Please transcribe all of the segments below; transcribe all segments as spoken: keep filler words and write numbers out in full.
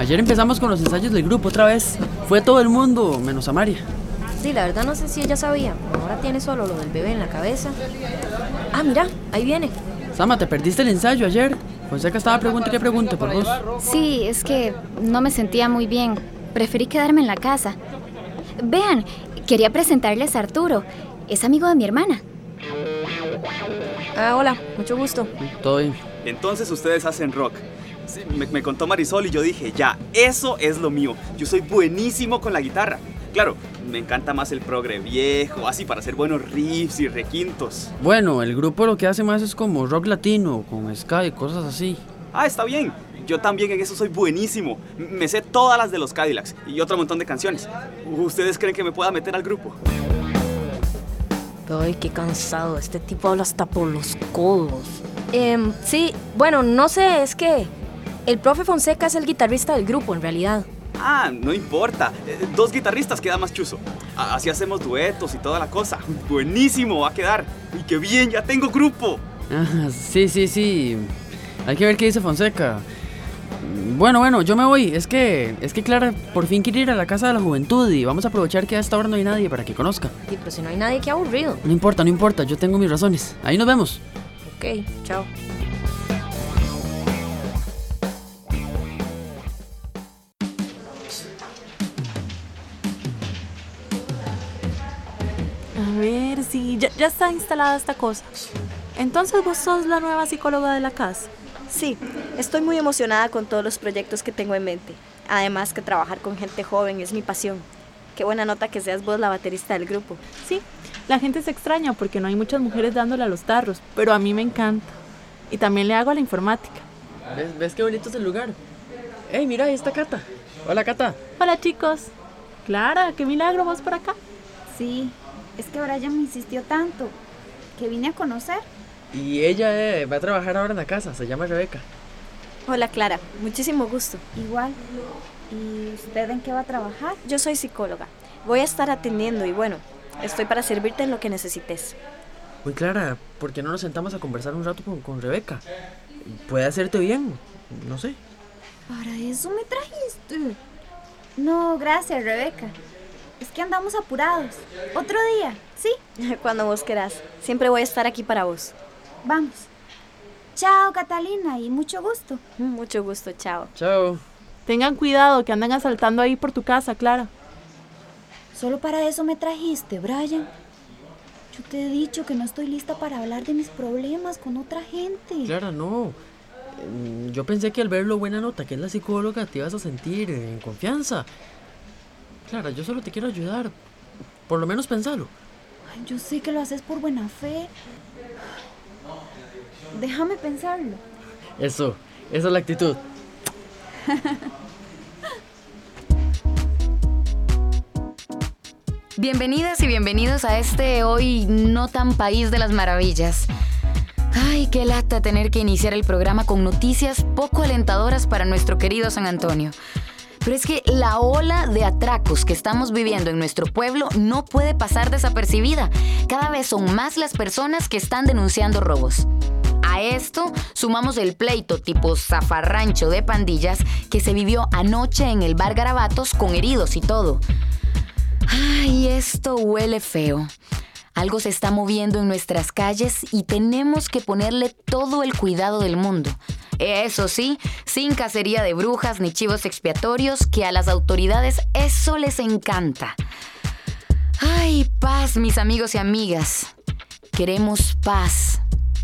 Ayer empezamos con los ensayos del grupo otra vez. Fue todo el mundo, menos Amaria. Sí, la verdad no sé si ella sabía. Ahora tiene solo lo del bebé en la cabeza. Ah, mira, ahí viene. Sama, ¿te perdiste el ensayo ayer? Fonseca estaba pregunta que pregunte por vos. Sí, es que no me sentía muy bien. Preferí quedarme en la casa. Vean, quería presentarles a Arturo. Es amigo de mi hermana. Ah, hola, mucho gusto. Todo bien. Entonces ustedes hacen rock. Sí, me, me contó Marisol y yo dije, ya, eso es lo mío. Yo soy buenísimo con la guitarra. Claro, me encanta más el progre viejo, así para hacer buenos riffs y requintos. Bueno, el grupo lo que hace más es como rock latino, con ska y cosas así. Ah, está bien. Yo también en eso soy buenísimo. Me sé todas las de los Cadillacs y otro montón de canciones. ¿Ustedes creen que me pueda meter al grupo? Ay, qué cansado. Este tipo habla hasta por los codos. Eh, sí, bueno, no sé, es que el profe Fonseca es el guitarrista del grupo, en realidad. Ah, no importa. Eh, dos guitarristas queda más chuzo. A- Así hacemos duetos y toda la cosa. Buenísimo va a quedar. Y qué bien, ya tengo grupo. Ah, sí, sí, sí. Hay que ver qué dice Fonseca. Bueno, bueno, yo me voy. Es que, es que Clara por fin quiere ir a la casa de la juventud y vamos a aprovechar que a esta hora no hay nadie para que conozca. Sí, pero si no hay nadie, qué aburrido. No importa, no importa, yo tengo mis razones. Ahí nos vemos. Ok, chao. A ver, sí, ya, ya está instalada esta cosa. Entonces vos sos la nueva psicóloga de la casa. Sí, estoy muy emocionada con todos los proyectos que tengo en mente. Además que trabajar con gente joven es mi pasión. Qué buena nota que seas vos la baterista del grupo. Sí, la gente se extraña porque no hay muchas mujeres dándole a los tarros, pero a mí me encanta. Y también le hago a la informática. ¿Ves, ves qué bonito es el lugar? Ey, mira, ahí está Cata. Hola, Cata. Hola chicos. Clara, qué milagro vos por acá. Sí, es que Brian me insistió tanto que vine a conocer. Y ella eh, va a trabajar ahora en la casa, se llama Rebeca. Hola Clara, muchísimo gusto. Igual. ¿Y usted en qué va a trabajar? Yo soy psicóloga. Voy a estar atendiendo y bueno, estoy para servirte en lo que necesites. Uy, Clara, ¿por qué no nos sentamos a conversar un rato con, con Rebeca? Puede hacerte bien, no sé. Para eso me trajiste. No, gracias, Rebeca. Es que andamos apurados. Otro día, ¿sí? Cuando vos querás. Siempre voy a estar aquí para vos. Vamos. Chao, Catalina, y mucho gusto. Mucho gusto, chao. Chao. Tengan cuidado que andan asaltando ahí por tu casa, Clara. Solo para eso me trajiste, Brian. Yo te he dicho que no estoy lista para hablar de mis problemas con otra gente. Clara, no. Mm, Yo pensé que al ver lo buena nota que es la psicóloga te ibas a sentir en confianza. Clara, yo solo te quiero ayudar. Por lo menos pensalo. Ay, yo sé que lo haces por buena fe. Déjame pensarlo. Eso, esa es la actitud. Bienvenidas y bienvenidos a este hoy no tan país de las maravillas. Ay, qué lata tener que iniciar el programa con noticias poco alentadoras para nuestro querido San Antonio. Pero es que la ola de atracos que estamos viviendo en nuestro pueblo no puede pasar desapercibida. Cada vez son más las personas que están denunciando robos. A esto sumamos el pleito tipo zafarrancho de pandillas que se vivió anoche en el bar Garabatos con heridos y todo. Ay, esto huele feo. Algo se está moviendo en nuestras calles y tenemos que ponerle todo el cuidado del mundo. Eso sí, sin cacería de brujas ni chivos expiatorios, que a las autoridades eso les encanta. Ay, paz, mis amigos y amigas. Queremos paz.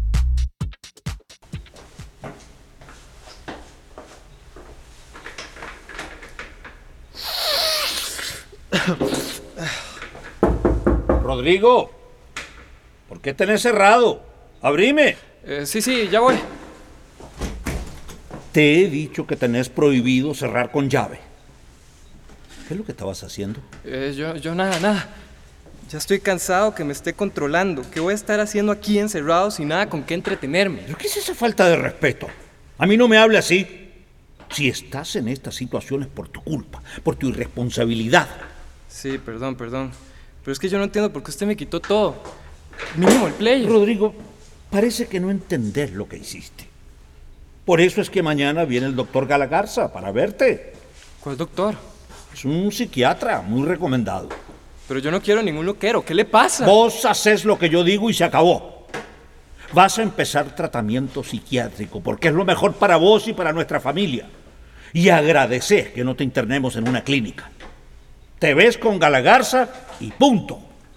Rodrigo, ¿por qué tenés cerrado? Abrime. Eh, sí, sí, ya voy. Te he dicho que tenés prohibido cerrar con llave. ¿Qué es lo que estabas haciendo? Eh, yo, yo nada, nada. Ya estoy cansado que me esté controlando. ¿Qué voy a estar haciendo aquí encerrado sin nada con qué entretenerme? ¿Pero qué es esa falta de respeto? A mí no me hable así. Si estás en esta situación es por tu culpa, por tu irresponsabilidad. Sí, perdón, perdón. Pero es que yo no entiendo por qué usted me quitó todo. Mínimo el player. Rodrigo, parece que no entendés lo que hiciste. Por eso es que mañana viene el doctor Galagarza para verte. ¿Cuál doctor? Es un psiquiatra muy recomendado. Pero yo no quiero ningún loquero. ¿Qué le pasa? Vos haces lo que yo digo y se acabó. Vas a empezar tratamiento psiquiátrico porque es lo mejor para vos y para nuestra familia. Y agradeces que no te internemos en una clínica. Te ves con Galagarza y punto.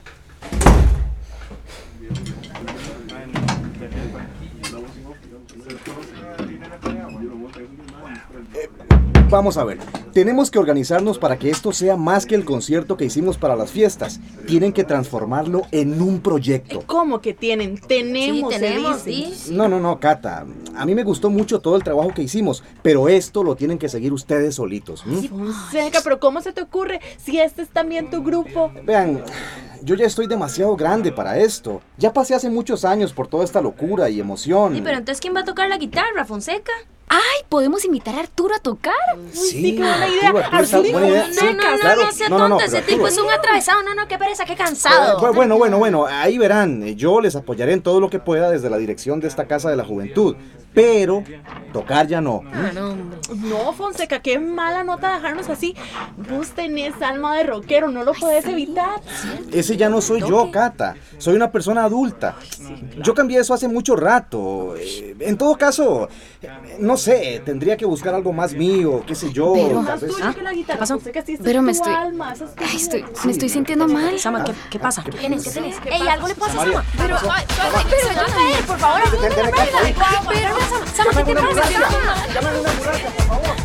Vamos a ver, tenemos que organizarnos para que esto sea más que el concierto que hicimos para las fiestas. Tienen que transformarlo en un proyecto. ¿Cómo que tienen? Tenemos, Sí, se tenemos, dice. sí. No, no, no, Cata. A mí me gustó mucho todo el trabajo que hicimos, pero esto lo tienen que seguir ustedes solitos. ¿m? Fonseca, pero ¿cómo se te ocurre si este es también tu grupo? Vean, yo ya estoy demasiado grande para esto. Ya pasé hace muchos años por toda esta locura y emoción. Sí, pero entonces, ¿quién va a tocar la guitarra, Fonseca? ¡Ay! ¿Podemos invitar a Arturo a tocar? Sí, qué buena idea. Arturo, Arturo, está Arturo, buena idea. No, Sí, no, no, claro. no, sea No, no, no, tonta, pero ese tipo Arturo. es un atravesado. No, no, qué pereza, qué cansado. Eh, Bueno, bueno, bueno, ahí verán. eh, Yo les apoyaré en todo lo que pueda desde la dirección de esta Casa de la Juventud. Pero tocar ya no. Ah, no, hombre. No, Fonseca, qué mala nota dejarnos así. Vos tenés alma de rockero, no lo puedes evitar. Ese ya no soy yo, Cata. Soy una persona adulta. Yo cambié eso hace mucho rato. Eh, En todo caso, eh, no sé, tendría que buscar algo más mío, qué sé yo. Pero- tal vez- Tuyo que la guitarra, pasó? Fonseca, sí, esa Pero es me tu estoy- alma, esa es tu Ay, estoy, voz. me estoy sintiendo mal. Sama, ¿qué, qué pasa? ¿Qué tienes? ¿Qué tienes? ¿Qué Ey, pasa? algo le pasa a María, Sama. Pero, ay, ay, pero ya caer, por favor, Ten- ten- ayúdame, ten- ten- rápido. Pero, Sama, Sama, ¿qué te Llama a una pasa? ambulancia. Llama a una ambulancia, por favor.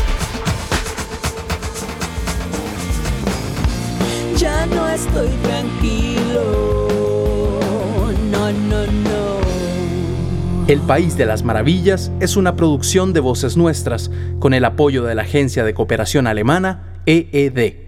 Ya no estoy tranquilo. No, no, no. El País de las Maravillas es una producción de Voces Nuestras con el apoyo de la Agencia de Cooperación Alemana E E D.